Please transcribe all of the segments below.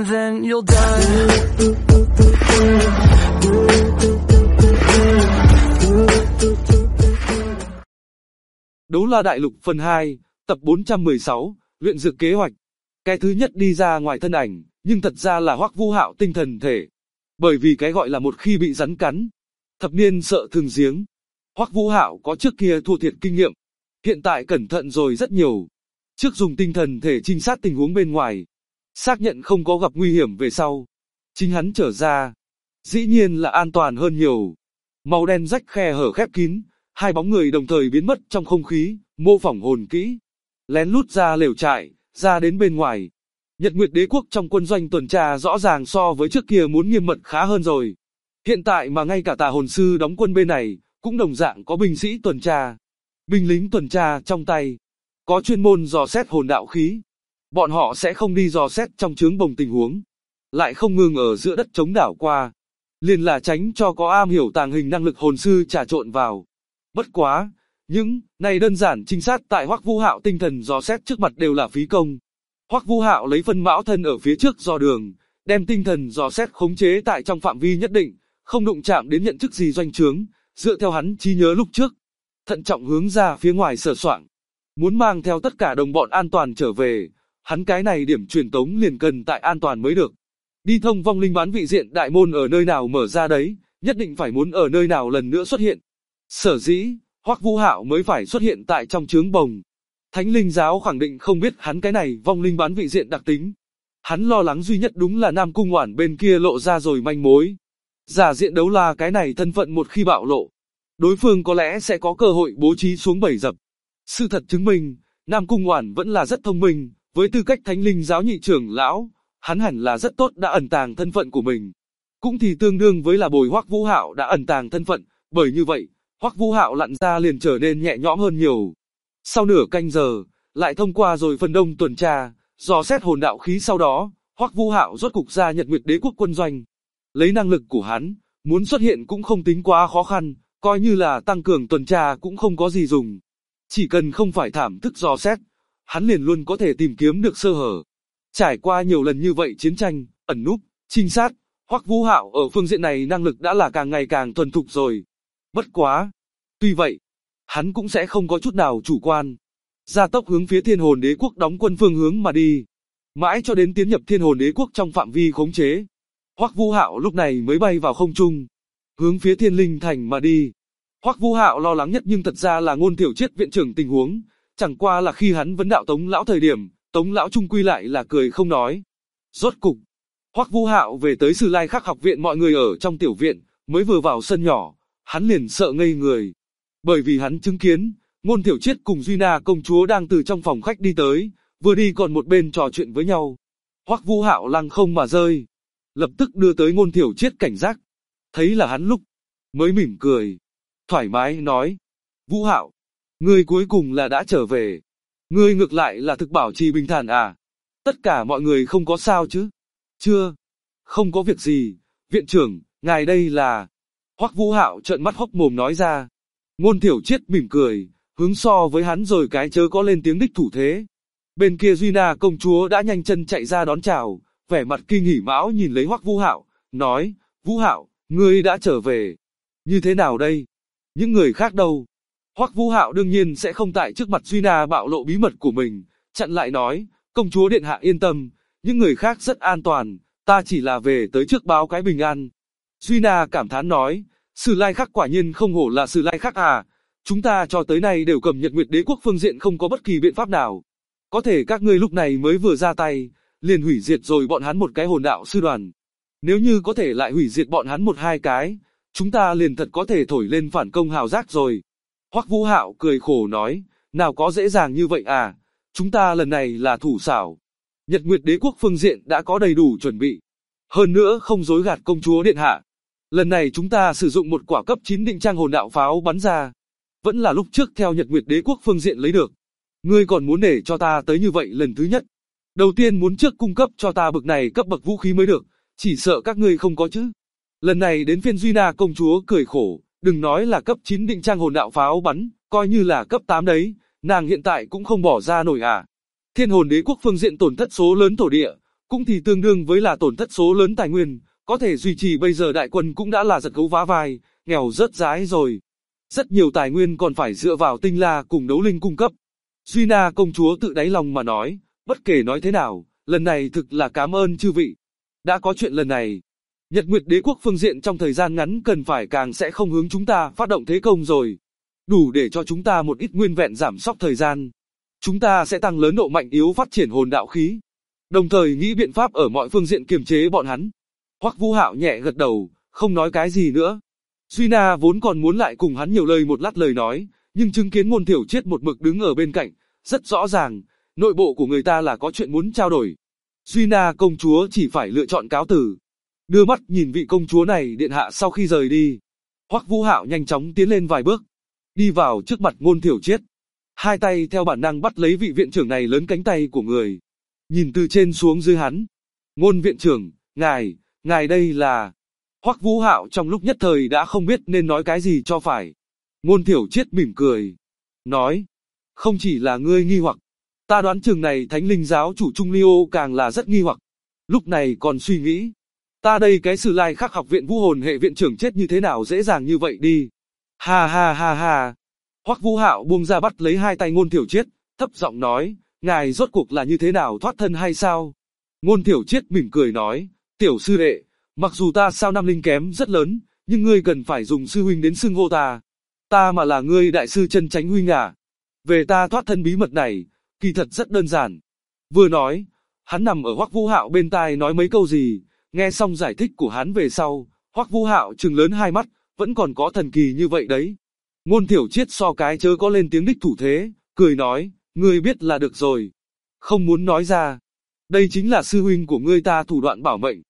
and then you'll die. Đấu La Đại Lục phần 2, tập 416, luyện dược kế hoạch. Cái thứ nhất đi ra ngoài thân ảnh, nhưng thật ra là Hoắc Vũ Hạo tinh thần thể. Bởi vì cái gọi là một khi bị rắn cắn, thập niên sợ thường giếng. Hoắc Vũ Hạo có trước kia thua thiệt kinh nghiệm, hiện tại cẩn thận rồi rất nhiều. Trước dùng tinh thần thể trinh sát tình huống bên ngoài, xác nhận không có gặp nguy hiểm về sau. Chính hắn trở ra, dĩ nhiên là an toàn hơn nhiều. Màu đen rách khe hở khép kín, hai bóng người đồng thời biến mất trong không khí, mô phỏng hồn kỹ. Lén lút ra lều trại, ra đến bên ngoài. Nhật Nguyệt Đế quốc trong quân doanh tuần tra rõ ràng so với trước kia muốn nghiêm mật khá hơn rồi. Hiện tại mà ngay cả tà hồn sư đóng quân bên này, cũng đồng dạng có binh sĩ tuần tra. Binh lính tuần tra trong tay, có chuyên môn dò xét hồn đạo khí. Bọn họ sẽ không đi dò xét trong trướng bồng tình huống, lại không ngừng ở giữa đất trống đảo qua. Liền là tránh cho có am hiểu tàng hình năng lực hồn sư trà trộn vào. Bất quá, những này đơn giản trinh sát tại Hoắc Vũ Hạo tinh thần dò xét trước mặt đều là phí công. Hoắc Vũ Hạo lấy phân mão thân ở phía trước dò đường, đem tinh thần dò xét khống chế tại trong phạm vi nhất định, không đụng chạm đến nhận thức gì doanh trướng, dựa theo hắn trí nhớ lúc trước, thận trọng hướng ra phía ngoài sờ soạng, muốn mang theo tất cả đồng bọn an toàn trở về, hắn cái này điểm truyền tống liền cần tại an toàn mới được. Đi thông vong linh bán vị diện đại môn ở nơi nào mở ra đấy, nhất định phải muốn ở nơi nào lần nữa xuất hiện. Sở dĩ, Hoắc Vũ Hạo mới phải xuất hiện tại trong trướng bồng. Thánh linh giáo khẳng định không biết hắn cái này vong linh bán vị diện đặc tính. Hắn lo lắng duy nhất đúng là Nam Cung Oản bên kia lộ ra rồi manh mối. Giả diện đấu la cái này thân phận một khi bạo lộ, đối phương có lẽ sẽ có cơ hội bố trí xuống bẫy dập. Sự thật chứng minh, Nam Cung Oản vẫn là rất thông minh, với tư cách thánh linh giáo nhị trưởng lão, hắn hẳn là rất tốt đã ẩn tàng thân phận của mình. Cũng thì tương đương với là bồi Hoắc Vũ Hạo đã ẩn tàng thân phận, bởi như vậy, Hoắc Vũ Hạo lặn ra liền trở nên nhẹ nhõm hơn nhiều. Sau nửa canh giờ, lại thông qua rồi phần đông tuần tra, dò xét hồn đạo khí sau đó, Hoắc Vũ Hạo rốt cục ra Nhật Nguyệt Đế quốc quân doanh. Lấy năng lực của hắn, muốn xuất hiện cũng không tính quá khó khăn, coi như là tăng cường tuần tra cũng không có gì dùng. Chỉ cần không phải thảm thức dò xét, hắn liền luôn có thể tìm kiếm được sơ hở. Trải qua nhiều lần như vậy chiến tranh, ẩn núp, trinh sát, Hoắc Vũ Hạo ở phương diện này năng lực đã là càng ngày càng thuần thục rồi. Bất quá, tuy vậy, hắn cũng sẽ không có chút nào chủ quan. Gia tốc hướng phía Thiên Hồn Đế quốc đóng quân phương hướng mà đi. Mãi cho đến tiến nhập Thiên Hồn Đế quốc trong phạm vi khống chế. Hoắc Vũ Hạo lúc này mới bay vào không trung, hướng phía Thiên Linh thành mà đi. Hoắc Vũ Hạo lo lắng nhất nhưng thật ra là Ngôn Thiểu Triết viện trưởng tình huống, chẳng qua là khi hắn vấn đạo Tống lão thời điểm, Tống lão trung quy lại là cười không nói. Rốt cục, Hoắc Vũ Hạo về tới Sử Lai Khắc học viện, mọi người ở trong tiểu viện, mới vừa vào sân nhỏ, hắn liền sợ ngây người. Bởi vì hắn chứng kiến, Ngôn Thiểu Triết cùng Duy Na công chúa đang từ trong phòng khách đi tới, vừa đi còn một bên trò chuyện với nhau. Hoắc Vũ Hạo lăng không mà rơi, lập tức đưa tới Ngôn Thiểu Triết cảnh giác. Thấy là hắn lúc, mới mỉm cười, thoải mái nói: Vũ Hạo, ngươi cuối cùng là đã trở về. Ngươi ngược lại là thực bảo trì bình thản à? Tất cả mọi người không có sao chứ? Chưa, không có việc gì, viện trưởng, ngài đây là... Hoắc Vũ Hạo trợn mắt hốc mồm nói ra. Ngôn Thiểu Triết mỉm cười, hướng so với hắn rồi cái chớ có lên tiếng đích thủ thế. Bên kia Duy Na công chúa đã nhanh chân chạy ra đón chào, vẻ mặt kinh hỉ mão nhìn lấy Hoắc Vũ Hạo, nói: Vũ Hạo, ngươi đã trở về. Như thế nào đây? Những người khác đâu? Hoắc Vũ Hạo đương nhiên sẽ không tại trước mặt Duy Na bạo lộ bí mật của mình, chặn lại nói: công chúa điện hạ yên tâm, những người khác rất an toàn, ta chỉ là về tới trước báo cái bình an. Duy Na cảm thán nói: Sử Lai Khắc quả nhiên không hổ là Sử Lai Khắc à, chúng ta cho tới nay đều cầm Nhật Nguyệt Đế quốc phương diện không có bất kỳ biện pháp nào. Có thể các ngươi lúc này mới vừa ra tay, liền hủy diệt rồi bọn hắn một cái hồn đạo sư đoàn. Nếu như có thể lại hủy diệt bọn hắn một hai cái, chúng ta liền thật có thể thổi lên phản công hào giác rồi. Hoắc Vũ Hạo cười khổ nói: nào có dễ dàng như vậy à, chúng ta lần này là thủ xảo. Nhật Nguyệt Đế quốc phương diện đã có đầy đủ chuẩn bị. Hơn nữa không dối gạt công chúa điện hạ. Lần này chúng ta sử dụng một quả cấp 9 định trang hồn đạo pháo bắn ra. Vẫn là lúc trước theo Nhật Nguyệt Đế quốc phương diện lấy được. Ngươi còn muốn để cho ta tới như vậy lần thứ nhất. Đầu tiên muốn trước cung cấp cho ta bực này cấp bậc vũ khí mới được, chỉ sợ các ngươi không có chứ. Lần này đến phiên Duy Na công chúa cười khổ, đừng nói là cấp 9 định trang hồn đạo pháo bắn, coi như là cấp 8 đấy, nàng hiện tại cũng không bỏ ra nổi à. Thiên Hồn Đế quốc phương diện tổn thất số lớn thổ địa, cũng thì tương đương với là tổn thất số lớn tài nguyên, có thể duy trì bây giờ đại quân cũng đã là giật gấu vá vai, nghèo rớt rái rồi. Rất nhiều tài nguyên còn phải dựa vào tinh la cùng đấu linh cung cấp. Duy Na công chúa tự đáy lòng mà nói, bất kể nói thế nào, lần này thực là cảm ơn chư vị. Đã có chuyện lần này, Nhật Nguyệt Đế quốc phương diện trong thời gian ngắn cần phải càng sẽ không hướng chúng ta phát động thế công rồi. Đủ để cho chúng ta một ít nguyên vẹn giảm sóc thời gian. Chúng ta sẽ tăng lớn độ mạnh yếu phát triển hồn đạo khí. Đồng thời nghĩ biện pháp ở mọi phương diện kiềm chế bọn hắn. Hoắc Vũ Hạo nhẹ gật đầu, không nói cái gì nữa. Duy Na vốn còn muốn lại cùng hắn nhiều lời một lát lời nói, nhưng chứng kiến Ngôn Thiểu Triết một mực đứng ở bên cạnh, rất rõ ràng, nội bộ của người ta là có chuyện muốn trao đổi. Duy Na công chúa chỉ phải lựa chọn cáo từ. Đưa mắt nhìn vị công chúa này điện hạ sau khi rời đi. Hoắc Vũ Hạo nhanh chóng tiến lên vài bước, đi vào trước mặt Ngôn Thiểu Triết. Hai tay theo bản năng bắt lấy vị viện trưởng này lớn cánh tay của người. Nhìn từ trên xuống dưới hắn. Ngôn viện trưởng, ngài đây là... Hoắc Vũ Hạo trong lúc nhất thời đã không biết nên nói cái gì cho phải. Ngôn Thiểu Triết mỉm cười. Nói, không chỉ là ngươi nghi hoặc. Ta đoán chừng này Thánh Linh giáo chủ Trung Liêu càng là rất nghi hoặc. Lúc này còn suy nghĩ. Ta đây cái Sử Lai Khắc học viện vũ hồn hệ viện trưởng chết như thế nào dễ dàng như vậy đi. Ha ha ha ha. Hoắc Vũ Hạo buông ra bắt lấy hai tay Ngôn Thiểu Triết, thấp giọng nói, ngài rốt cuộc là như thế nào thoát thân hay sao? Ngôn Thiểu Triết mỉm cười nói, tiểu sư đệ, mặc dù ta sao năm linh kém rất lớn, nhưng ngươi cần phải dùng sư huynh đến xưng hô ta. Ta mà là ngươi đại sư chân chánh huynh à. Về ta thoát thân bí mật này, kỳ thật rất đơn giản. Vừa nói, hắn nằm ở Hoắc Vũ Hạo bên tai nói mấy câu gì, nghe xong giải thích của hắn về sau, Hoắc Vũ Hạo trừng lớn hai mắt, vẫn còn có thần kỳ như vậy đấy. Ngôn Thiểu Triết so cái chớ có lên tiếng đích thủ thế, cười nói, ngươi biết là được rồi. Không muốn nói ra. Đây chính là sư huynh của ngươi ta thủ đoạn bảo mệnh.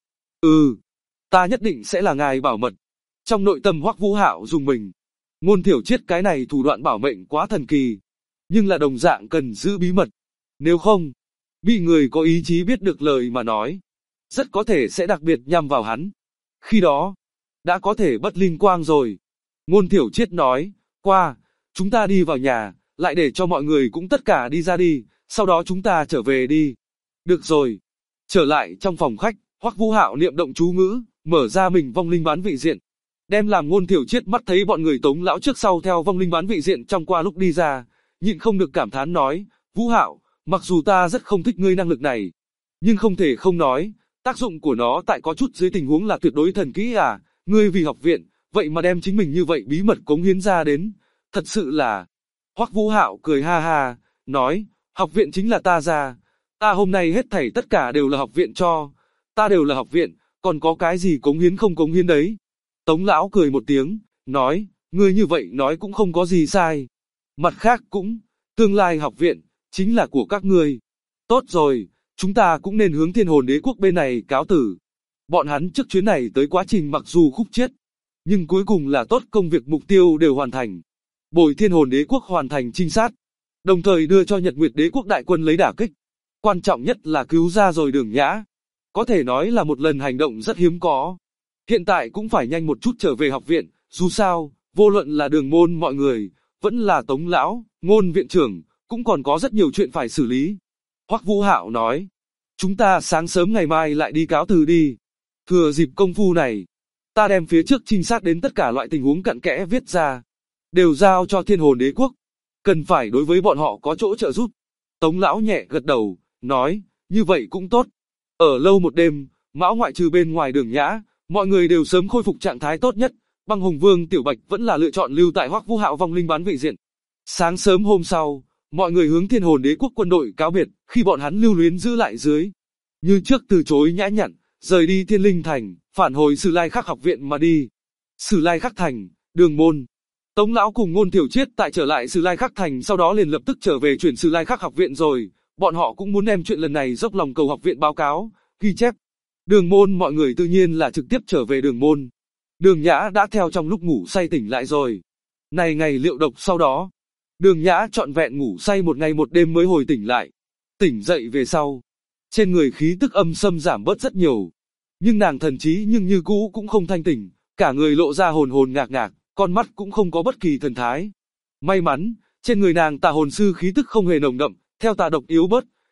Ta nhất định sẽ là ngài bảo mật. Trong nội tâm Hoắc Vũ Hạo dùng mình. Ngôn Thiểu Triết cái này thủ đoạn bảo mệnh quá thần kỳ. Nhưng là đồng dạng cần giữ bí mật. Nếu không, bị người có ý chí biết được lời mà nói, rất có thể sẽ đặc biệt nhằm vào hắn. Khi đó, đã có thể bất linh quang rồi. Ngôn Thiểu Triết nói, qua, chúng ta đi vào nhà, lại để cho mọi người cũng tất cả đi ra đi, sau đó chúng ta trở về đi. Được rồi. Trở lại trong phòng khách, Hoắc Vũ Hạo niệm động chú ngữ, mở ra mình vong linh bán vị diện. Đem làm Ngôn Thiểu Triết mắt thấy bọn người Tống lão trước sau theo vong linh bán vị diện trong qua lúc đi ra, nhịn không được cảm thán nói, Vũ Hạo, mặc dù ta rất không thích ngươi năng lực này, nhưng không thể không nói, tác dụng của nó tại có chút dưới tình huống là tuyệt đối thần kỹ à, ngươi vì học viện, vậy mà đem chính mình như vậy bí mật cống hiến ra đến, thật sự là... Hoắc Vũ Hạo cười ha ha, nói, học viện chính là ta ra, ta hôm nay hết thảy tất cả đều là học viện cho, ta đều là học viện, còn có cái gì cống hiến không cống hiến đấy. Tống lão cười một tiếng, nói, ngươi như vậy nói cũng không có gì sai. Mặt khác cũng, tương lai học viện, chính là của các ngươi. Tốt rồi, chúng ta cũng nên hướng Thiên Hồn Đế quốc bên này cáo tử. Bọn hắn trước chuyến này tới quá trình mặc dù khúc chết, nhưng cuối cùng là tốt, công việc mục tiêu đều hoàn thành. Bồi Thiên Hồn Đế quốc hoàn thành trinh sát, đồng thời đưa cho Nhật Nguyệt Đế quốc đại quân lấy đả kích. Quan trọng nhất là cứu ra rồi Đường Nhã. Có thể nói là một lần hành động rất hiếm có. Hiện tại cũng phải nhanh một chút trở về học viện, dù sao, vô luận là Đường môn mọi người, vẫn là Tống lão, Ngôn viện trưởng, cũng còn có rất nhiều chuyện phải xử lý. Hoắc Vũ Hạo nói, chúng ta sáng sớm ngày mai lại đi cáo từ đi. Thừa dịp công phu này, ta đem phía trước trinh sát đến tất cả loại tình huống cặn kẽ viết ra, đều giao cho Thiên Hồn Đế quốc, cần phải đối với bọn họ có chỗ trợ giúp. Tống lão nhẹ gật đầu, nói, như vậy cũng tốt. Ở lâu một đêm, Mão ngoại trừ bên ngoài Đường Nhã, mọi người đều sớm khôi phục trạng thái tốt nhất. Băng Hùng Vương Tiểu Bạch vẫn là lựa chọn lưu tại Hoắc Vũ Hạo vong linh bán vị diện. Sáng sớm hôm sau, mọi người hướng Thiên Hồn Đế quốc quân đội cáo biệt, khi bọn hắn lưu luyến giữ lại dưới. Như trước từ chối nhã nhặn, rời đi Thiên Linh Thành, phản hồi Sử Lai Khắc học viện mà đi. Sử Lai Khắc Thành, Đường môn. Tống lão cùng Ngôn Thiểu Triết tại trở lại Sử Lai Khắc Thành sau đó liền lập tức trở về chuyển Sử Lai Khắc học viện rồi. Bọn họ cũng muốn đem chuyện lần này dốc lòng cầu học viện báo cáo, ghi chép. Đường môn mọi người tự nhiên là trực tiếp trở về Đường môn. Đường Nhã đã theo trong lúc ngủ say tỉnh lại rồi. Này ngày liệu độc sau đó, Đường Nhã trọn vẹn ngủ say một ngày một đêm mới hồi tỉnh lại. Tỉnh dậy về sau, trên người khí tức âm xâm giảm bớt rất nhiều. Nhưng nàng thần trí nhưng như cũ cũng không thanh tỉnh, cả người lộ ra hồn hồn ngạc ngạc, con mắt cũng không có bất kỳ thần thái. May mắn, trên người nàng tà hồn sư khí tức không hề nồng đậm, theo tà độc yếu bớt,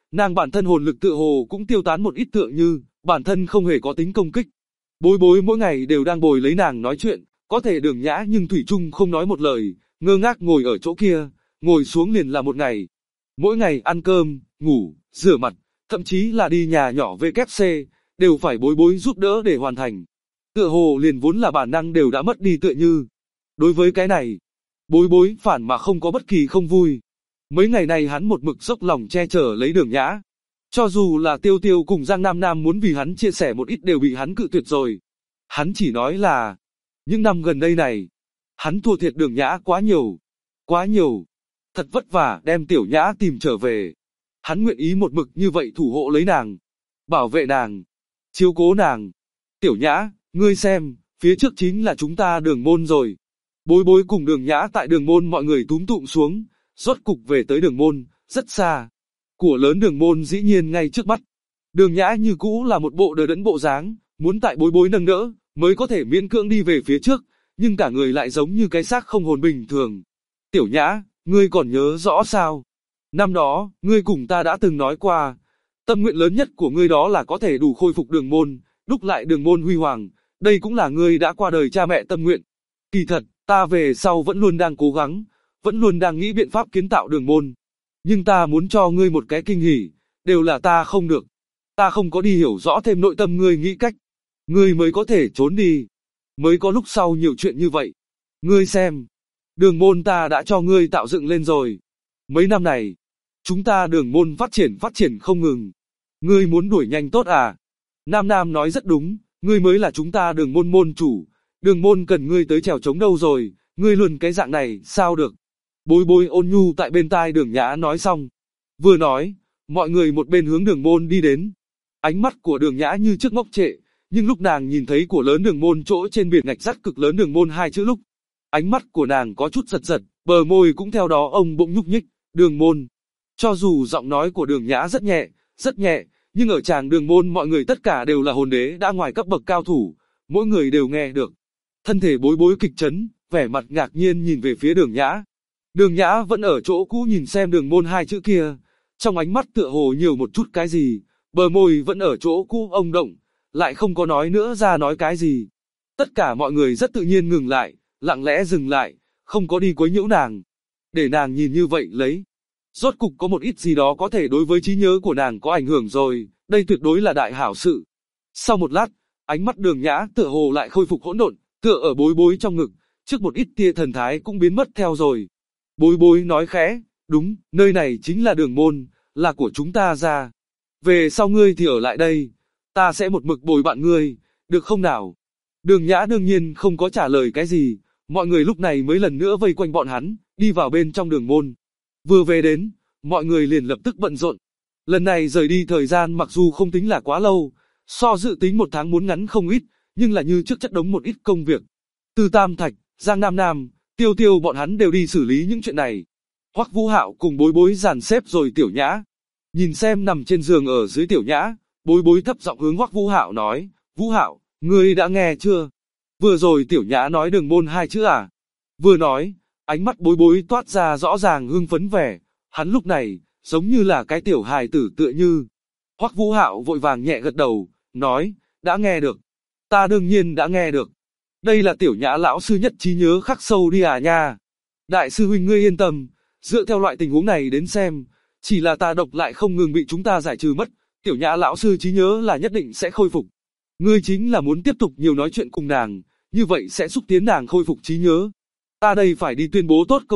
nàng bản thân hồn lực tựa hồ cũng tiêu tán một ít, tựa như bản thân không hề có tính công kích. Bối bối mỗi ngày đều đang bồi lấy nàng nói chuyện, có thể Đường Nhã nhưng thủy chung không nói một lời, ngơ ngác ngồi ở chỗ kia, ngồi xuống liền là một ngày. Mỗi ngày ăn cơm, ngủ, rửa mặt, thậm chí là đi nhà nhỏ VKC, đều phải bối bối giúp đỡ để hoàn thành. Tựa hồ liền vốn là bản năng đều đã mất đi tựa như. Đối với cái này, bối bối phản mà không có bất kỳ không vui. Mấy ngày này hắn một mực dốc lòng che chở lấy Đường Nhã. Cho dù là Tiêu Tiêu cùng Giang Nam Nam muốn vì hắn chia sẻ một ít đều bị hắn cự tuyệt rồi. Hắn chỉ nói là, những năm gần đây này, hắn thua thiệt Đường Nhã quá nhiều. Quá nhiều. Thật vất vả đem Tiểu Nhã tìm trở về. Hắn nguyện ý một mực như vậy thủ hộ lấy nàng. Bảo vệ nàng. Chiếu cố nàng. Tiểu Nhã, ngươi xem, phía trước chính là chúng ta Đường môn rồi. Bối bối cùng Đường Nhã tại Đường môn mọi người túm tụm xuống, rốt cục về tới Đường môn, rất xa. Của lớn Đường môn dĩ nhiên ngay trước mắt. Đường Nhã như cũ là một bộ đờ đẫn bộ dáng, muốn tại bối bối nâng đỡ, mới có thể miễn cưỡng đi về phía trước, nhưng cả người lại giống như cái xác không hồn bình thường. Tiểu Nhã, ngươi còn nhớ rõ sao? Năm đó, ngươi cùng ta đã từng nói qua, tâm nguyện lớn nhất của ngươi đó là có thể đủ khôi phục Đường môn, đúc lại Đường môn huy hoàng, đây cũng là ngươi đã qua đời cha mẹ tâm nguyện. Kỳ thật, ta về sau vẫn luôn đang cố gắng, vẫn luôn đang nghĩ biện pháp kiến tạo Đường môn. Nhưng ta muốn cho ngươi một cái kinh hỉ, đều là ta không được. Ta không có đi hiểu rõ thêm nội tâm ngươi nghĩ cách. Ngươi mới có thể trốn đi. Mới có lúc sau nhiều chuyện như vậy. Ngươi xem, Đường môn ta đã cho ngươi tạo dựng lên rồi. Mấy năm này, chúng ta Đường môn phát triển không ngừng. Ngươi muốn đuổi nhanh tốt à? Nam Nam nói rất đúng, ngươi mới là chúng ta Đường môn môn chủ. Đường môn cần ngươi tới chèo chống đâu rồi, ngươi luôn cái dạng này, sao được? Bối bối ôn nhu tại bên tai Đường Nhã nói xong. Vừa nói, mọi người một bên hướng Đường môn đi đến. Ánh mắt của Đường Nhã như trước ngốc trệ, nhưng lúc nàng nhìn thấy của lớn Đường môn chỗ trên biển ngạch sắt cực lớn Đường môn hai chữ lúc, ánh mắt của nàng có chút giật giật, bờ môi cũng theo đó ông bỗng nhúc nhích, Đường môn. Cho dù giọng nói của Đường Nhã rất nhẹ, nhưng ở tràng Đường môn mọi người tất cả đều là hồn đế đã ngoài cấp bậc cao thủ, mỗi người đều nghe được. Thân thể bối bối kịch chấn, vẻ mặt ngạc nhiên nhìn về phía Đường Nhã. Đường Nhã vẫn ở chỗ cũ nhìn xem Đường môn hai chữ kia, trong ánh mắt tựa hồ nhiều một chút cái gì, bờ môi vẫn ở chỗ cũ ông động, lại không có nói nữa ra nói cái gì. Tất cả mọi người rất tự nhiên ngừng lại, lặng lẽ dừng lại, không có đi quấy nhiễu nàng. Để nàng nhìn như vậy lấy. Rốt cục có một ít gì đó có thể đối với trí nhớ của nàng có ảnh hưởng rồi, đây tuyệt đối là đại hảo sự. Sau một lát, ánh mắt Đường Nhã tựa hồ lại khôi phục hỗn độn, tựa ở bối bối trong ngực, trước một ít tia thần thái cũng biến mất theo rồi. Bối bối nói khẽ, đúng, nơi này chính là Đường môn, là của chúng ta ra. Về sau ngươi thì ở lại đây, ta sẽ một mực bồi bạn ngươi, được không nào? Đường Nhã đương nhiên không có trả lời cái gì, mọi người lúc này mới lần nữa vây quanh bọn hắn, đi vào bên trong Đường môn. Vừa về đến, mọi người liền lập tức bận rộn. Lần này rời đi thời gian mặc dù không tính là quá lâu, so dự tính một tháng muốn ngắn không ít, nhưng là như trước chất đống một ít công việc. Từ Tam Thạch, Giang Nam Nam, Tiêu Tiêu bọn hắn đều đi xử lý những chuyện này. Hoắc Vũ Hạo cùng bối bối dàn xếp rồi Tiểu Nhã. Nhìn xem nằm trên giường ở dưới Tiểu Nhã, bối bối thấp giọng hướng Hoắc Vũ Hạo nói, Vũ Hạo, ngươi đã nghe chưa? Vừa rồi Tiểu Nhã nói Đường môn hai chữ à? Vừa nói, ánh mắt bối bối toát ra rõ ràng hưng phấn vẻ, hắn lúc này, giống như là cái tiểu hài tử tựa như. Hoắc Vũ Hạo vội vàng nhẹ gật đầu, nói, đã nghe được. Ta đương nhiên đã nghe được. Đây là Tiểu Nhã lão sư nhất trí nhớ khắc sâu đi à nha. Đại sư huynh ngươi yên tâm, dựa theo loại tình huống này đến xem, chỉ là tà độc lại không ngừng bị chúng ta giải trừ mất, Tiểu Nhã lão sư trí nhớ là nhất định sẽ khôi phục. Ngươi chính là muốn tiếp tục nhiều nói chuyện cùng nàng, như vậy sẽ xúc tiến nàng khôi phục trí nhớ. Ta đây phải đi tuyên bố tốt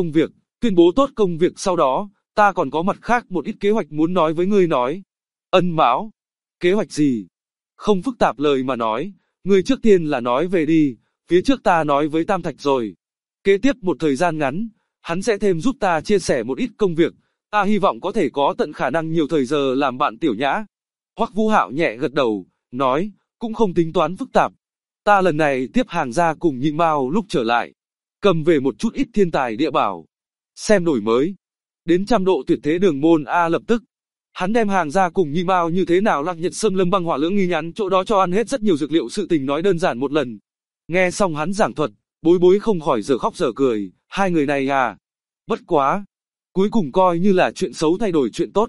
công việc sau đó, ta còn có mặt khác một ít kế hoạch muốn nói với ngươi nói. Ân Mão, kế hoạch gì? Không phức tạp lời mà nói, ngươi trước tiên là nói về đi, phía trước ta nói với Tam Thạch rồi. Kế tiếp một thời gian ngắn, hắn sẽ thêm giúp ta chia sẻ một ít công việc, ta hy vọng có thể có tận khả năng nhiều thời giờ làm bạn Tiểu Nhã. Hoắc Vũ Hạo nhẹ gật đầu, nói, cũng không tính toán phức tạp. Ta lần này tiếp hàng ra cùng Nhị Mao lúc trở lại, cầm về một chút ít thiên tài địa bảo, xem đổi mới. Đến 100 độ tuyệt thế Đường môn A lập tức. Hắn đem hàng ra cùng Nhị Mao như thế nào Lạc Nhật Sơn Lâm Băng Hỏa Lưỡng Nghi nhắn chỗ đó cho ăn hết rất nhiều dược liệu sự tình nói đơn giản một lần. Nghe xong hắn giảng thuật, bối bối không khỏi dở khóc dở cười, hai người này à. Bất quá. Cuối cùng coi như là chuyện xấu thay đổi chuyện tốt.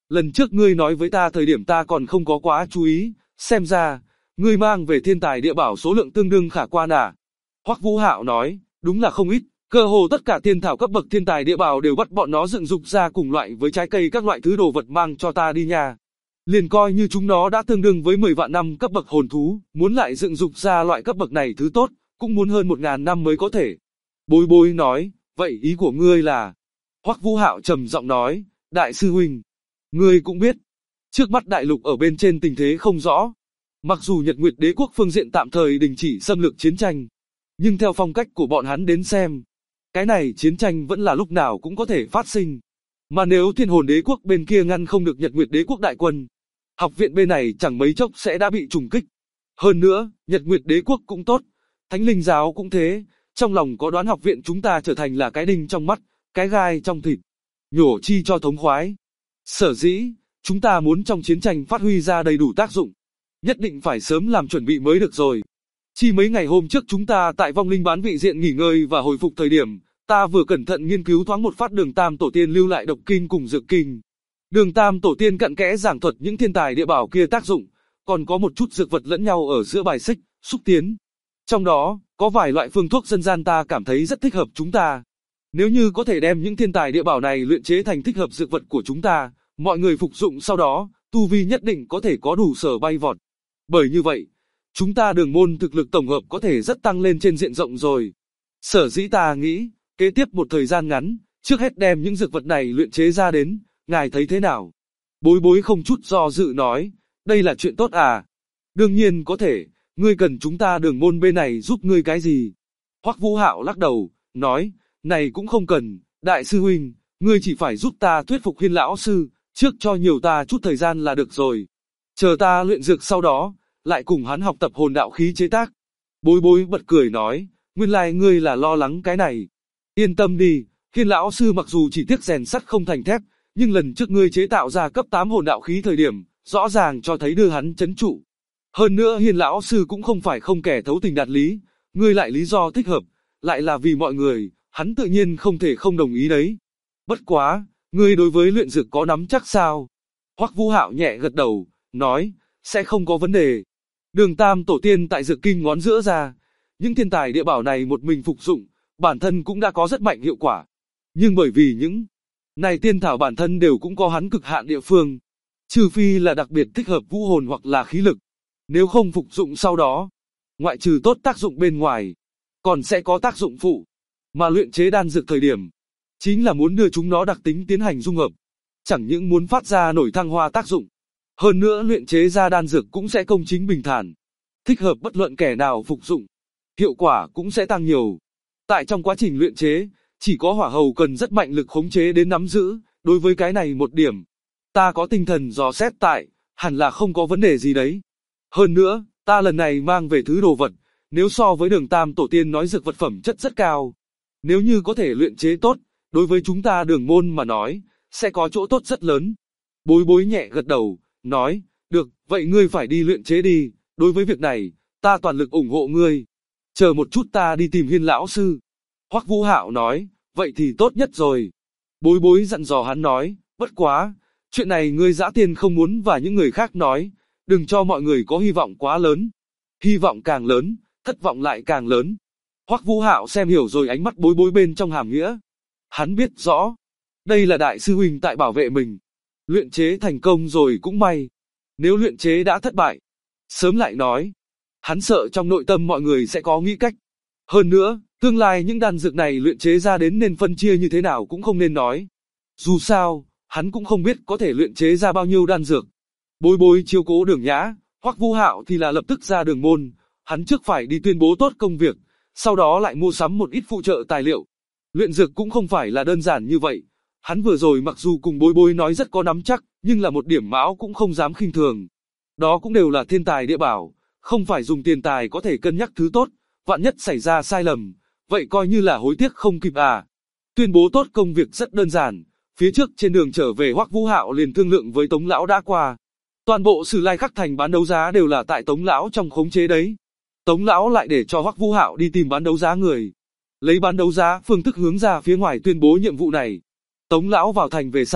Lần trước ngươi nói với ta thời điểm ta còn không có quá chú ý, xem ra, ngươi mang về thiên tài địa bảo số lượng tương đương khả quan à. Hoắc Vũ Hạo nói, đúng là không ít, cơ hồ tất cả thiên thảo cấp bậc thiên tài địa bảo đều bắt bọn nó dựng dục ra cùng loại với trái cây các loại thứ đồ vật mang cho ta đi nha. Liền coi như chúng nó đã tương đương với 10 vạn năm cấp bậc hồn thú, muốn lại dựng dục ra loại cấp bậc này thứ tốt, cũng muốn hơn 1000 năm mới có thể. Bối Bối nói, vậy ý của ngươi là? Hoắc Vũ Hạo trầm giọng nói, đại sư huynh, ngươi cũng biết, trước mắt đại lục ở bên trên tình thế không rõ. Mặc dù Nhật Nguyệt Đế quốc phương diện tạm thời đình chỉ xâm lược chiến tranh, nhưng theo phong cách của bọn hắn đến xem, cái này chiến tranh vẫn là lúc nào cũng có thể phát sinh. Mà nếu Thiên Hồn Đế quốc bên kia ngăn không được Nhật Nguyệt Đế quốc đại quân, học viện bên này chẳng mấy chốc sẽ đã bị trùng kích. Hơn nữa, Nhật Nguyệt Đế quốc cũng tốt, Thánh Linh giáo cũng thế, trong lòng có đoán học viện chúng ta trở thành là cái đinh trong mắt, cái gai trong thịt, nhổ chi cho thống khoái. Sở dĩ, chúng ta muốn trong chiến tranh phát huy ra đầy đủ tác dụng, nhất định phải sớm làm chuẩn bị mới được rồi. Chi mấy ngày hôm trước chúng ta tại vong linh bán vị diện nghỉ ngơi và hồi phục thời điểm, ta vừa cẩn thận nghiên cứu thoáng một phát Đường Tam tổ tiên lưu lại độc kinh cùng dược kinh. Đường Tam tổ tiên cặn kẽ giảng thuật những thiên tài địa bảo kia tác dụng, còn có một chút dược vật lẫn nhau ở giữa bài xích, xúc tiến. Trong đó, có vài loại phương thuốc dân gian ta cảm thấy rất thích hợp chúng ta. Nếu như có thể đem những thiên tài địa bảo này luyện chế thành thích hợp dược vật của chúng ta, mọi người phục dụng sau đó, tu vi nhất định có thể có đủ sở bay vọt. Bởi như vậy, chúng ta Đường môn thực lực tổng hợp có thể rất tăng lên trên diện rộng rồi. Sở dĩ ta nghĩ, kế tiếp một thời gian ngắn, trước hết đem những dược vật này luyện chế ra đến, ngài thấy thế nào? Bối Bối không chút do dự nói, đây là chuyện tốt à? Đương nhiên có thể, ngươi cần chúng ta Đường môn bên này giúp ngươi cái gì? Hoắc Vũ Hạo lắc đầu, nói, này cũng không cần, đại sư huynh, ngươi chỉ phải giúp ta thuyết phục Hiên lão sư, trước cho nhiều ta chút thời gian là được rồi. Chờ ta luyện dược sau đó, lại cùng hắn học tập hồn đạo khí chế tác. Bối Bối bật cười nói, nguyên lai ngươi là lo lắng cái này. Yên tâm đi, Hiên lão sư mặc dù chỉ tiếc rèn sắt không thành thép, nhưng lần trước ngươi chế tạo ra cấp 8 hồn đạo khí thời điểm, rõ ràng cho thấy đưa hắn chấn trụ. Hơn nữa Hiên lão sư cũng không phải không kẻ thấu tình đạt lý, ngươi lại lý do thích hợp, lại là vì mọi người, hắn tự nhiên không thể không đồng ý đấy. Bất quá, ngươi đối với luyện dược có nắm chắc sao? Hoắc Vũ Hạo nhẹ gật đầu, nói, sẽ không có vấn đề. Đường Tam tổ tiên tại dược kinh ngón giữa ra, những thiên tài địa bảo này một mình phục dụng, bản thân cũng đã có rất mạnh hiệu quả. Nhưng bởi vì những này tiên thảo bản thân đều cũng có hắn cực hạn địa phương, trừ phi là đặc biệt thích hợp vũ hồn hoặc là khí lực. Nếu không phục dụng sau đó, ngoại trừ tốt tác dụng bên ngoài, còn sẽ có tác dụng phụ. Mà luyện chế đan dược thời điểm, chính là muốn đưa chúng nó đặc tính tiến hành dung hợp. Chẳng những muốn phát ra nổi thăng hoa tác dụng, hơn nữa luyện chế ra đan dược cũng sẽ công chính bình thản, thích hợp bất luận kẻ nào phục dụng, hiệu quả cũng sẽ tăng nhiều. Tại trong quá trình luyện chế, chỉ có hỏa hầu cần rất mạnh lực khống chế đến nắm giữ, đối với cái này một điểm, ta có tinh thần dò xét tại, hẳn là không có vấn đề gì đấy. Hơn nữa, ta lần này mang về thứ đồ vật, nếu so với Đường Tam tổ tiên nói dược vật phẩm chất rất cao, nếu như có thể luyện chế tốt, đối với chúng ta Đường môn mà nói, sẽ có chỗ tốt rất lớn. Bối Bối nhẹ gật đầu, nói, được, vậy ngươi phải đi luyện chế đi, đối với việc này, ta toàn lực ủng hộ ngươi. Chờ một chút ta đi tìm Hiên lão sư. Hoắc Vũ Hạo nói, vậy thì tốt nhất rồi. Bối Bối dặn dò hắn nói, bất quá, chuyện này ngươi Dã Tiên không muốn và những người khác nói, đừng cho mọi người có hy vọng quá lớn. Hy vọng càng lớn, thất vọng lại càng lớn. Hoắc Vũ Hạo xem hiểu rồi ánh mắt Bối Bối bên trong hàm nghĩa. Hắn biết rõ, đây là đại sư huynh tại bảo vệ mình. Luyện chế thành công rồi cũng may. Nếu luyện chế đã thất bại, sớm lại nói. Hắn sợ trong nội tâm mọi người sẽ có nghĩ cách. Hơn nữa, tương lai những đan dược này luyện chế ra đến nên phân chia như thế nào cũng không nên nói. Dù sao, hắn cũng không biết có thể luyện chế ra bao nhiêu đan dược. Bối Bối chiếu cố Đường Nhã, Hoắc Vũ Hạo thì là lập tức ra Đường môn. Hắn trước phải đi tuyên bố tốt công việc, sau đó lại mua sắm một ít phụ trợ tài liệu. Luyện dược cũng không phải là đơn giản như vậy. Hắn vừa rồi mặc dù cùng Bối Bối nói rất có nắm chắc, nhưng là một điểm mão cũng không dám khinh thường. Đó cũng đều là thiên tài địa bảo, không phải dùng tiền tài có thể cân nhắc thứ tốt, vạn nhất xảy ra sai lầm, vậy coi như là hối tiếc không kịp à. Tuyên bố tốt công việc rất đơn giản, phía trước trên đường trở về Hoắc Vũ Hạo liền thương lượng với Tống lão đã qua. Toàn bộ Sử Lai Khắc thành bán đấu giá đều là tại Tống lão trong khống chế đấy. Tống lão lại để cho Hoắc Vũ Hạo đi tìm bán đấu giá người, lấy bán đấu giá phương thức hướng ra phía ngoài tuyên bố nhiệm vụ này. Tống lão vào thành về sau,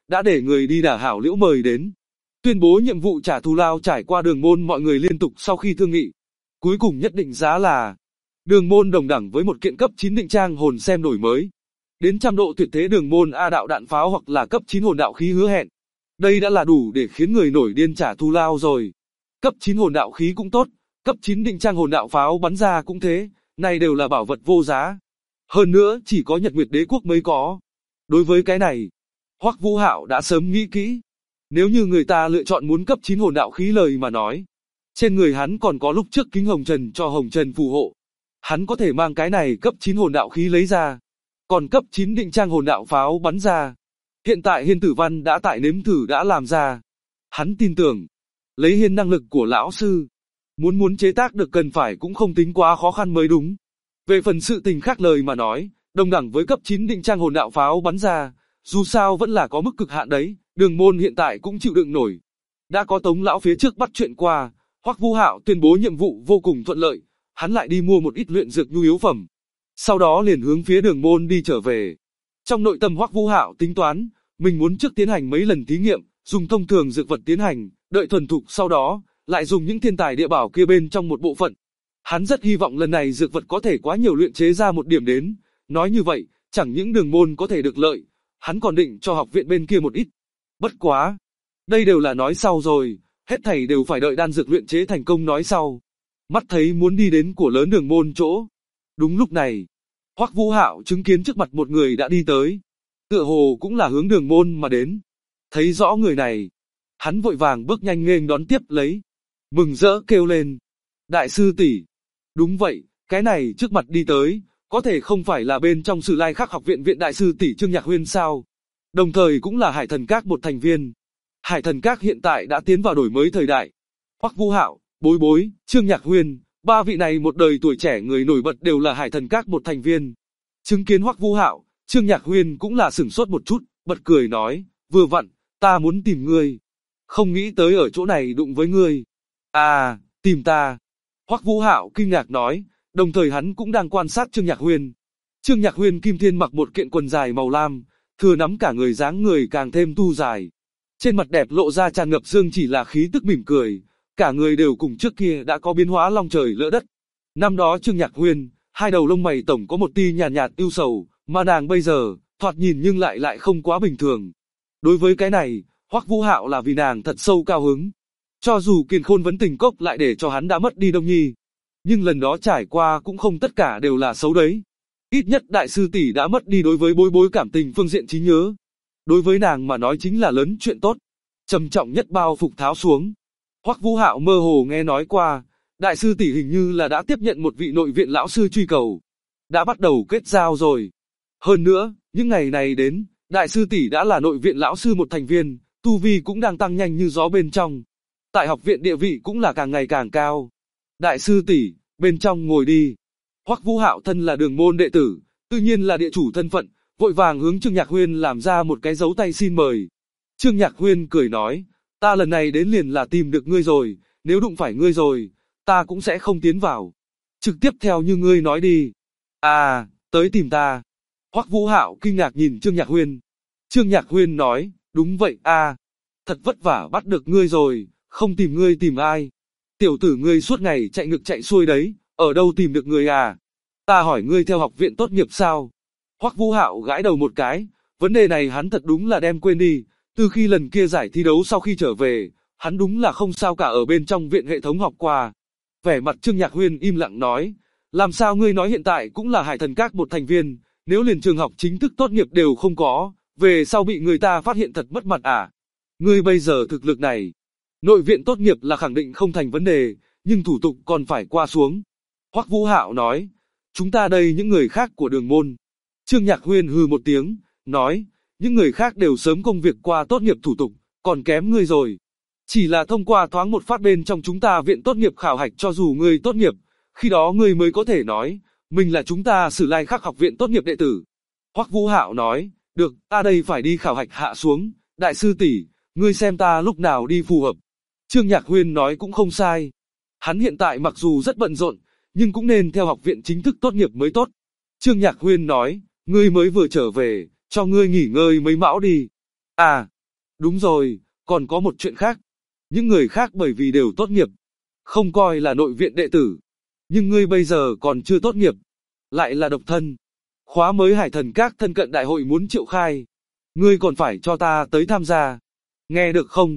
đã để người đi đả hảo liễu mời đến. Tuyên bố nhiệm vụ trả thù lao trải qua Đường Môn, mọi người liên tục sau khi thương nghị. Cuối cùng nhất định giá là Đường Môn đồng đẳng với một kiện cấp 9 định trang hồn xem đổi mới. Đến trăm độ tuyệt thế Đường Môn A đạo đạn pháo hoặc là cấp 9 hồn đạo khí hứa hẹn. Đây đã là đủ để khiến người nổi điên trả thù lao rồi. Cấp 9 hồn đạo khí cũng tốt, cấp 9 định trang hồn đạo pháo bắn ra cũng thế, này đều là bảo vật vô giá. Hơn nữa chỉ có Nhật Nguyệt Đế Quốc mới có. Đối với cái này, Hoắc Vũ Hạo đã sớm nghĩ kỹ. Nếu như người ta lựa chọn muốn cấp 9 hồn đạo khí lời mà nói, trên người hắn còn có lúc trước kính hồng trần cho hồng trần phù hộ. Hắn có thể mang cái này cấp 9 hồn đạo khí lấy ra. Còn cấp 9 định trang hồn đạo pháo bắn ra. Hiện tại Hiên Tử Văn đã tại nếm thử đã làm ra. Hắn tin tưởng, lấy Hiên năng lực của lão sư, muốn chế tác được cần phải cũng không tính quá khó khăn mới đúng. Về phần sự tình khác lời mà nói, đồng đẳng với cấp 9 định trang hồn đạo pháo bắn ra, dù sao vẫn là có mức cực hạn đấy, Đường Môn hiện tại cũng chịu đựng nổi. Đã có Tống lão phía trước bắt chuyện qua, Hoắc Vũ Hạo tuyên bố nhiệm vụ vô cùng thuận lợi, hắn lại đi mua một ít luyện dược nhu yếu phẩm. Sau đó liền hướng phía Đường Môn đi trở về. Trong nội tâm Hoắc Vũ Hạo tính toán, mình muốn trước tiến hành mấy lần thí nghiệm, dùng thông thường dược vật tiến hành, đợi thuần thục sau đó, lại dùng những thiên tài địa bảo kia bên trong một bộ phận. Hắn rất hy vọng lần này dược vật có thể quá nhiều luyện chế ra một điểm đến, nói như vậy, chẳng những Đường Môn có thể được lợi, hắn còn định cho học viện bên kia một ít. Bất quá, đây đều là nói sau rồi, hết thảy đều phải đợi đan dược luyện chế thành công nói sau. Mắt thấy muốn đi đến của lớn Đường Môn chỗ. Đúng lúc này, Hoắc Vũ Hạo chứng kiến trước mặt một người đã đi tới, tựa hồ cũng là hướng Đường Môn mà đến. Thấy rõ người này, hắn vội vàng bước nhanh nghênh đón tiếp lấy, mừng rỡ kêu lên: "Đại sư tỷ!" Đúng vậy, cái này trước mặt đi tới, có thể không phải là bên trong Sử Lai Khắc học viện viện đại sư tỷ Trương Nhạc Huyên sao? Đồng thời cũng là Hải Thần Các một thành viên. Hải Thần Các hiện tại đã tiến vào đổi mới thời đại. Hoắc Vũ Hạo, Bối Bối, Trương Nhạc Huyên, ba vị này một đời tuổi trẻ người nổi bật đều là Hải Thần Các một thành viên. Chứng kiến Hoắc Vũ Hạo, Trương Nhạc Huyên cũng là sửng sốt một chút, bật cười nói: "Vừa vặn, ta muốn tìm ngươi. Không nghĩ tới ở chỗ này đụng với ngươi." "À, tìm ta?" Hoắc Vũ Hạo kinh ngạc nói, đồng thời hắn cũng đang quan sát Trương Nhạc Huyên. Trương Nhạc Huyên kim thiên mặc một kiện quần dài màu lam, thừa nắm cả người dáng người càng thêm tu dài. Trên mặt đẹp lộ ra tràn ngập dương chỉ là khí tức mỉm cười, cả người đều cùng trước kia đã có biến hóa long trời lỡ đất. Năm đó Trương Nhạc Huyên, hai đầu lông mày tổng có một tia nhàn nhạt ưu sầu, mà nàng bây giờ, thoạt nhìn nhưng lại không quá bình thường. Đối với cái này, Hoắc Vũ Hạo là vì nàng thật sâu cao hứng. Cho dù Kiền Khôn vấn tình cốc lại để cho hắn đã mất đi Đông Nhi, nhưng lần đó trải qua cũng không tất cả đều là xấu đấy. Ít nhất đại sư tỷ đã mất đi đối với Bối Bối cảm tình phương diện trí nhớ. Đối với nàng mà nói chính là lớn chuyện tốt. Trầm trọng nhất bao phục tháo xuống. Hoắc Vũ Hạo mơ hồ nghe nói qua, đại sư tỷ hình như là đã tiếp nhận một vị nội viện lão sư truy cầu, đã bắt đầu kết giao rồi. Hơn nữa, những ngày này đến, đại sư tỷ đã là nội viện lão sư một thành viên, tu vi cũng đang tăng nhanh như gió bên trong. Tại học viện địa vị cũng là càng ngày càng cao. Đại sư tỷ, bên trong ngồi đi. Hoắc Vũ Hạo thân là Đường Môn đệ tử, tự nhiên là địa chủ thân phận, vội vàng hướng Trương Nhạc Huyên làm ra một cái dấu tay xin mời. Trương Nhạc Huyên cười nói, ta lần này đến liền là tìm được ngươi rồi, nếu đụng phải ngươi rồi, ta cũng sẽ không tiến vào. Trực tiếp theo như ngươi nói đi. À, tới tìm ta. Hoắc Vũ Hạo kinh ngạc nhìn Trương Nhạc Huyên. Trương Nhạc Huyên nói, đúng vậy à, thật vất vả bắt được ngươi rồi, không tìm ngươi tìm ai. Tiểu tử ngươi suốt ngày chạy ngược chạy xuôi đấy, ở đâu tìm được ngươi à? Ta hỏi ngươi theo học viện tốt nghiệp sao? Hoắc Vũ Hạo gãi đầu một cái, vấn đề này hắn thật đúng là đem quên đi, từ khi lần kia giải thi đấu sau khi trở về, hắn đúng là không sao cả ở bên trong viện hệ thống học qua. Vẻ mặt Trương Nhạc Huyên im lặng nói, làm sao ngươi nói hiện tại cũng là Hải Thần Các một thành viên, nếu liền trường học chính thức tốt nghiệp đều không có, về sau bị người ta phát hiện thật mất mặt à? Ngươi bây giờ thực lực này, nội viện tốt nghiệp là khẳng định không thành vấn đề, nhưng thủ tục còn phải qua xuống. Hoắc Vũ Hạo nói, chúng ta đây những người khác của Đường Môn. Trương Nhạc Huyên hừ một tiếng, nói, những người khác đều sớm công việc qua tốt nghiệp thủ tục, còn kém ngươi rồi. Chỉ là thông qua thoáng một phát bên trong chúng ta viện tốt nghiệp khảo hạch cho dù ngươi tốt nghiệp, khi đó ngươi mới có thể nói, mình là chúng ta Sử Lai Khắc học viện tốt nghiệp đệ tử. Hoắc Vũ Hạo nói, được, ta đây phải đi khảo hạch hạ xuống, đại sư tỷ, ngươi xem ta lúc nào đi phù hợp. Trương Nhạc Huyên nói cũng không sai. Hắn hiện tại mặc dù rất bận rộn, nhưng cũng nên theo học viện chính thức tốt nghiệp mới tốt. Trương Nhạc Huyên nói, ngươi mới vừa trở về, cho ngươi nghỉ ngơi mấy mão đi. À, Đúng rồi, còn có một chuyện khác. Những người khác bởi vì đều tốt nghiệp, không coi là nội viện đệ tử. Nhưng ngươi bây giờ còn chưa tốt nghiệp, lại là độc thân. Khóa mới Hải Thần Các thân cận đại hội muốn triệu khai. Ngươi còn phải cho ta tới tham gia. Nghe được không?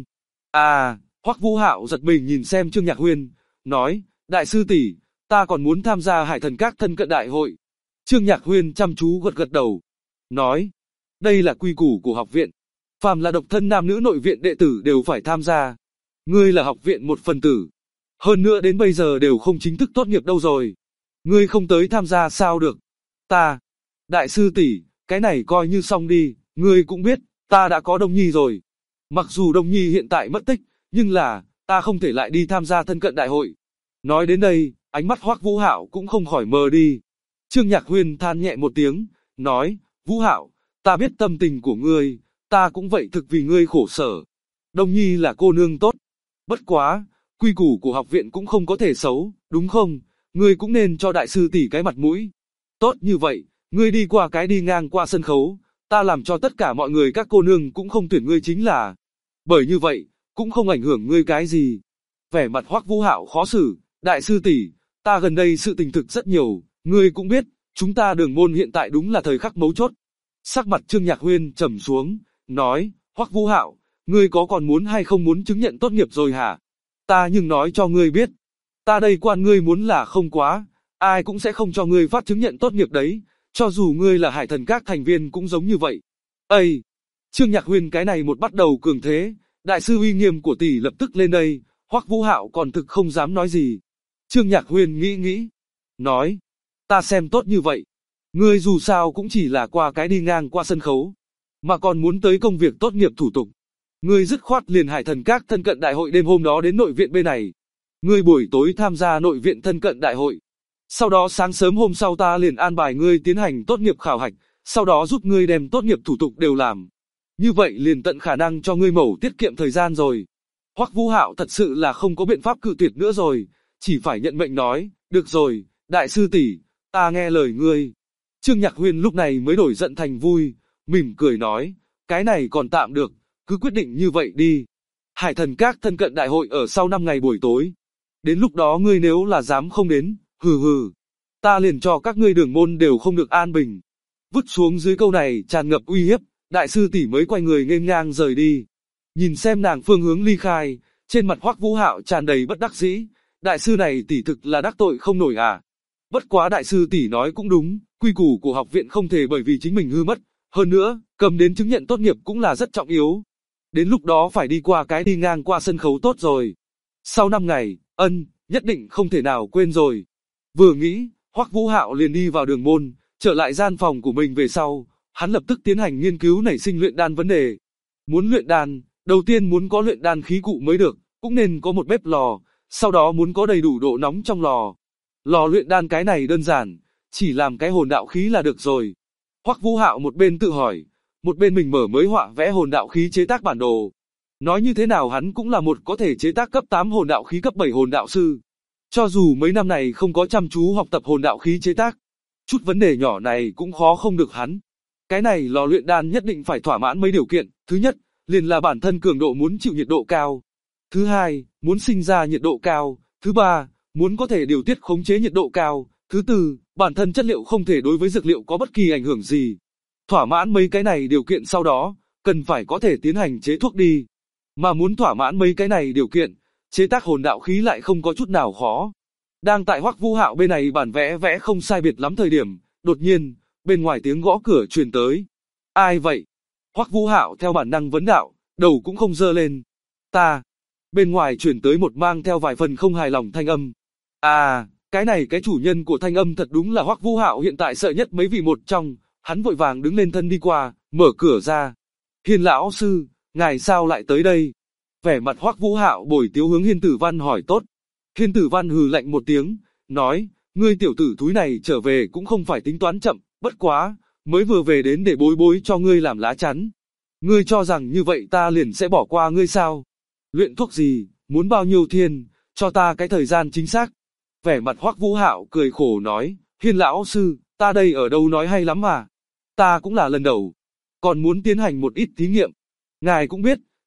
À, Hoắc Vũ Hạo giật mình nhìn xem Trương Nhạc Huyên, nói, đại sư tỷ, ta còn muốn tham gia Hải Thần Các thân cận đại hội. Trương Nhạc Huyên chăm chú gật gật đầu, nói, đây là quy củ của học viện. Phàm là độc thân nam nữ nội viện đệ tử đều phải tham gia. Ngươi là học viện một phần tử. Hơn nữa đến bây giờ đều không chính thức tốt nghiệp đâu rồi. Ngươi không tới tham gia sao được? Ta, đại sư tỷ, cái này coi như xong đi, ngươi cũng biết, ta đã có Đông Nhi rồi. Mặc dù Đông Nhi hiện tại mất tích, nhưng là, ta không thể lại đi tham gia thân cận đại hội. Nói đến đây, ánh mắt Hoắc Vũ Hạo cũng không khỏi mờ đi. Trương Nhạc Huyên than nhẹ một tiếng, nói, Vũ Hạo, ta biết tâm tình của ngươi, ta cũng vậy thực vì ngươi khổ sở. Đông Nhi là cô nương tốt. Bất quá, quy củ của học viện cũng không có thể xấu, đúng không? Ngươi cũng nên cho đại sư tỷ cái mặt mũi. Tốt như vậy, ngươi đi qua cái đi ngang qua sân khấu, ta làm cho tất cả mọi người các cô nương cũng không tuyển ngươi chính là. Bởi như vậy, cũng không ảnh hưởng ngươi cái gì. Vẻ mặt Hoắc Vũ Hạo khó xử, đại sư tỷ, ta gần đây sự tình thực rất nhiều, ngươi cũng biết, chúng ta Đường môn hiện tại đúng là thời khắc mấu chốt. Sắc mặt Trương Nhạc Huyên trầm xuống, nói, Hoắc Vũ Hạo, ngươi có còn muốn hay không muốn chứng nhận tốt nghiệp rồi hả? Ta nhưng nói cho ngươi biết, ta đây quan ngươi muốn là không quá, ai cũng sẽ không cho ngươi phát chứng nhận tốt nghiệp đấy, cho dù ngươi là Hải Thần Các thành viên cũng giống như vậy. Ây! Trương Nhạc Huyên cái này một bắt đầu cường thế, đại sư uy nghiêm của tỷ lập tức lên đây, Hoắc Vũ Hạo còn thực không dám nói gì. Trương Nhạc Huyên nghĩ, nói, ta xem tốt như vậy, ngươi dù sao cũng chỉ là qua cái đi ngang qua sân khấu, mà còn muốn tới công việc tốt nghiệp thủ tục. Ngươi dứt khoát liền Hải Thần Các thân cận đại hội đêm hôm đó đến nội viện bên này. Ngươi buổi tối tham gia nội viện thân cận đại hội. Sau đó sáng sớm hôm sau ta liền an bài ngươi tiến hành tốt nghiệp khảo hạch, sau đó giúp ngươi đem tốt nghiệp thủ tục đều làm. Như vậy liền tận khả năng cho ngươi mẩu tiết kiệm thời gian rồi. Hoắc Vũ Hạo thật sự là không có biện pháp cự tuyệt nữa rồi, chỉ phải nhận mệnh nói, được rồi, đại sư tỷ, ta nghe lời ngươi. Trương Nhạc Huyên lúc này mới đổi giận thành vui, mỉm cười nói, cái này còn tạm được, cứ quyết định như vậy đi. Hải Thần Các thân cận đại hội ở sau 5 ngày buổi tối. Đến lúc đó ngươi nếu là dám không đến, hừ, ta liền cho các ngươi Đường môn đều không được an bình. Vứt xuống dưới câu này tràn ngập uy hiếp, đại sư tỷ mới quay người nghênh ngang rời đi. Nhìn xem nàng phương hướng ly khai, trên mặt Hoắc Vũ Hạo tràn đầy bất đắc dĩ, đại sư này tỷ thực là đắc tội không nổi à. Bất quá đại sư tỷ nói cũng đúng, quy củ của học viện không thể bởi vì chính mình hư mất, hơn nữa, cầm đến chứng nhận tốt nghiệp cũng là rất trọng yếu. Đến lúc đó phải đi qua cái đi ngang qua sân khấu tốt rồi. Sau 5 ngày, nhất định không thể nào quên rồi. Vừa nghĩ, Hoắc Vũ Hạo liền đi vào Đường môn, trở lại gian phòng của mình về sau, hắn lập tức tiến hành nghiên cứu nảy sinh luyện đan vấn đề. Muốn luyện đan, đầu tiên muốn có luyện đan khí cụ mới được, cũng nên có một bếp lò, sau đó muốn có đầy đủ độ nóng trong lò. Lò luyện đan cái này đơn giản, chỉ làm cái hồn đạo khí là được rồi. Hoắc Vũ Hạo một bên tự hỏi, một bên mình mở mới họa vẽ hồn đạo khí chế tác bản đồ. Nói như thế nào hắn cũng là một có thể chế tác cấp 8 hồn đạo khí cấp 7 hồn đạo sư. Cho dù mấy năm này không có chăm chú học tập hồn đạo khí chế tác, chút vấn đề nhỏ này cũng khó không được hắn. Cái này lò luyện đan nhất định phải thỏa mãn mấy điều kiện, thứ nhất, liền là bản thân cường độ muốn chịu nhiệt độ cao. Thứ hai, muốn sinh ra nhiệt độ cao. Thứ ba, muốn có thể điều tiết khống chế nhiệt độ cao. Thứ tư, bản thân chất liệu không thể đối với dược liệu có bất kỳ ảnh hưởng gì. Thỏa mãn mấy cái này điều kiện sau đó, cần phải có thể tiến hành chế thuốc đi. Mà muốn thỏa mãn mấy cái này điều kiện, chế tác hồn đạo khí lại không có chút nào khó. Đang tại Hoắc Vũ Hạo bên này bản vẽ không sai biệt lắm thời điểm, đột nhiên, bên ngoài tiếng gõ cửa truyền tới. Ai vậy? Hoắc Vũ Hạo theo bản năng vấn đạo, đầu cũng không dơ lên. Ta. Bên ngoài truyền tới một mang theo vài phần không hài lòng thanh âm. À, cái này cái chủ nhân của thanh âm thật đúng là Hoắc Vũ Hạo hiện tại sợ nhất mấy vị một trong, hắn vội vàng đứng lên thân đi qua, mở cửa ra. Hiên lão sư, ngài sao lại tới đây? Vẻ mặt Hoắc Vũ Hạo bồi tiếu hướng Hiên Tử Văn hỏi tốt. Hiên Tử Văn hừ lạnh một tiếng, nói, ngươi tiểu tử thúi này trở về cũng không phải tính toán chậm, bất quá, mới vừa về đến để bối cho ngươi làm lá chắn. Ngươi cho rằng như vậy ta liền sẽ bỏ qua ngươi sao? Luyện thuốc gì, muốn bao nhiêu thiên, cho ta cái thời gian chính xác. Vẻ mặt Hoắc Vũ Hạo cười khổ nói, Hiên lão sư, ta đây ở đâu nói hay lắm mà. Ta cũng là lần đầu, còn muốn tiến hành một ít thí nghiệm. Ngài cũng biết,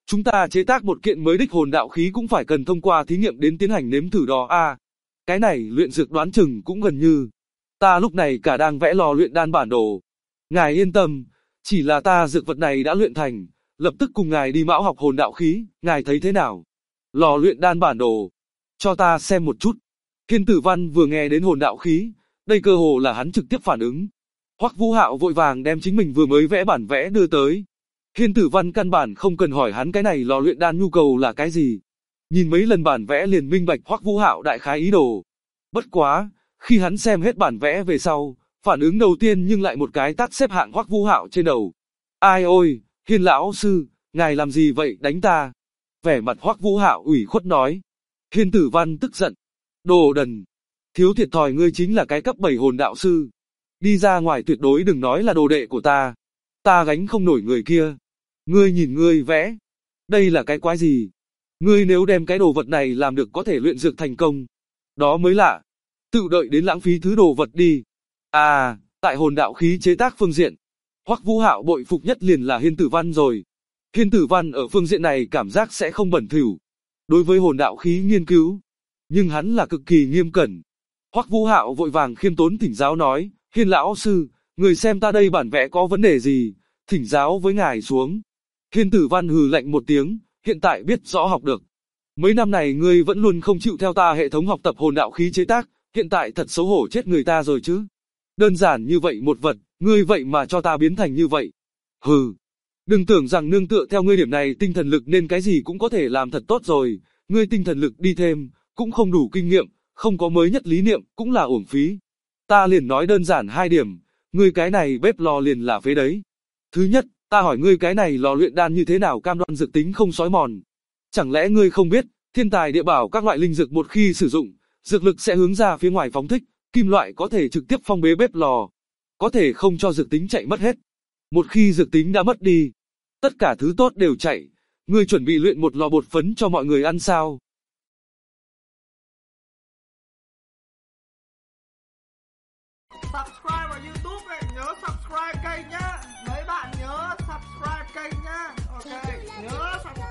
Chúng ta chế tác một kiện mới đích hồn đạo khí cũng phải cần thông qua thí nghiệm đến tiến hành nếm thử đó à. Cái này luyện dược đoán chừng cũng gần như. Ta lúc này cả đang vẽ lò luyện đan bản đồ. Ngài yên tâm, chỉ là ta dược vật này đã luyện thành, lập tức cùng ngài đi mão học hồn đạo khí, ngài thấy thế nào? Lò luyện đan bản đồ. Cho ta xem một chút. Thiên Tử Văn vừa nghe đến hồn đạo khí, đây cơ hồ là hắn trực tiếp phản ứng. Hoắc Vũ Hạo vội vàng đem chính mình vừa mới vẽ bản vẽ đưa tới. Thiên Tử Văn căn bản không cần hỏi hắn cái này lò luyện đan nhu cầu là cái gì. Nhìn mấy lần bản vẽ liền minh bạch Hoắc Vũ Hạo đại khái ý đồ. Bất quá, khi hắn xem hết bản vẽ về sau, phản ứng đầu tiên nhưng lại một cái tát xếp hạng Hoắc Vũ Hạo trên đầu. Ai ôi, Hiên lão sư, ngài làm gì vậy đánh ta? Vẻ mặt Hoắc Vũ Hạo ủy khuất nói. Thiên Tử Văn tức giận. Đồ đần. Thiếu thiệt thòi ngươi chính là cái cấp 7 hồn đạo sư. Đi ra ngoài tuyệt đối đừng nói là đồ đệ của ta. Ta gánh không nổi người kia. Ngươi nhìn ngươi vẽ. Đây là cái quái gì? Ngươi nếu đem cái đồ vật này làm được có thể luyện dược thành công. Đó mới lạ. Tự đợi đến lãng phí thứ đồ vật đi. À, tại hồn đạo khí chế tác phương diện. Hoắc Vũ Hạo bội phục nhất liền là Hiên Tử Văn rồi. Hiên Tử Văn ở phương diện này cảm giác sẽ không bẩn thỉu. Đối với hồn đạo khí nghiên cứu. Nhưng hắn là cực kỳ nghiêm cẩn. Hoắc Vũ Hạo vội vàng khiêm tốn thỉnh giáo nói. Hiên lão sư, người xem ta đây bản vẽ có vấn đề gì, thỉnh giáo với ngài xuống. Hiên Tử Văn hừ lạnh một tiếng, hiện tại biết rõ học được. Mấy năm này ngươi vẫn luôn không chịu theo ta hệ thống học tập hồn đạo khí chế tác, hiện tại thật xấu hổ chết người ta rồi chứ. Đơn giản như vậy một vật, ngươi vậy mà cho ta biến thành như vậy. Hừ, đừng tưởng rằng nương tựa theo ngươi điểm này tinh thần lực nên cái gì cũng có thể làm thật tốt rồi, ngươi tinh thần lực đi thêm, cũng không đủ kinh nghiệm, không có mới nhất lý niệm, cũng là uổng phí. Ta liền nói đơn giản 2 điểm, ngươi cái này bếp lò liền là phế đấy. Thứ nhất, ta hỏi ngươi cái này lò luyện đan như thế nào cam đoan dược tính không xói mòn. Chẳng lẽ ngươi không biết, thiên tài địa bảo các loại linh dược một khi sử dụng, dược lực sẽ hướng ra phía ngoài phóng thích, kim loại có thể trực tiếp phong bế bếp lò, có thể không cho dược tính chạy mất hết. Một khi dược tính đã mất đi, tất cả thứ tốt đều chạy, ngươi chuẩn bị luyện một lò bột phấn cho mọi người ăn sao? Subscribe vào YouTube này, nhớ subscribe kênh nhá. Mấy bạn nhớ subscribe kênh nhá. Ok, nhớ subscribe.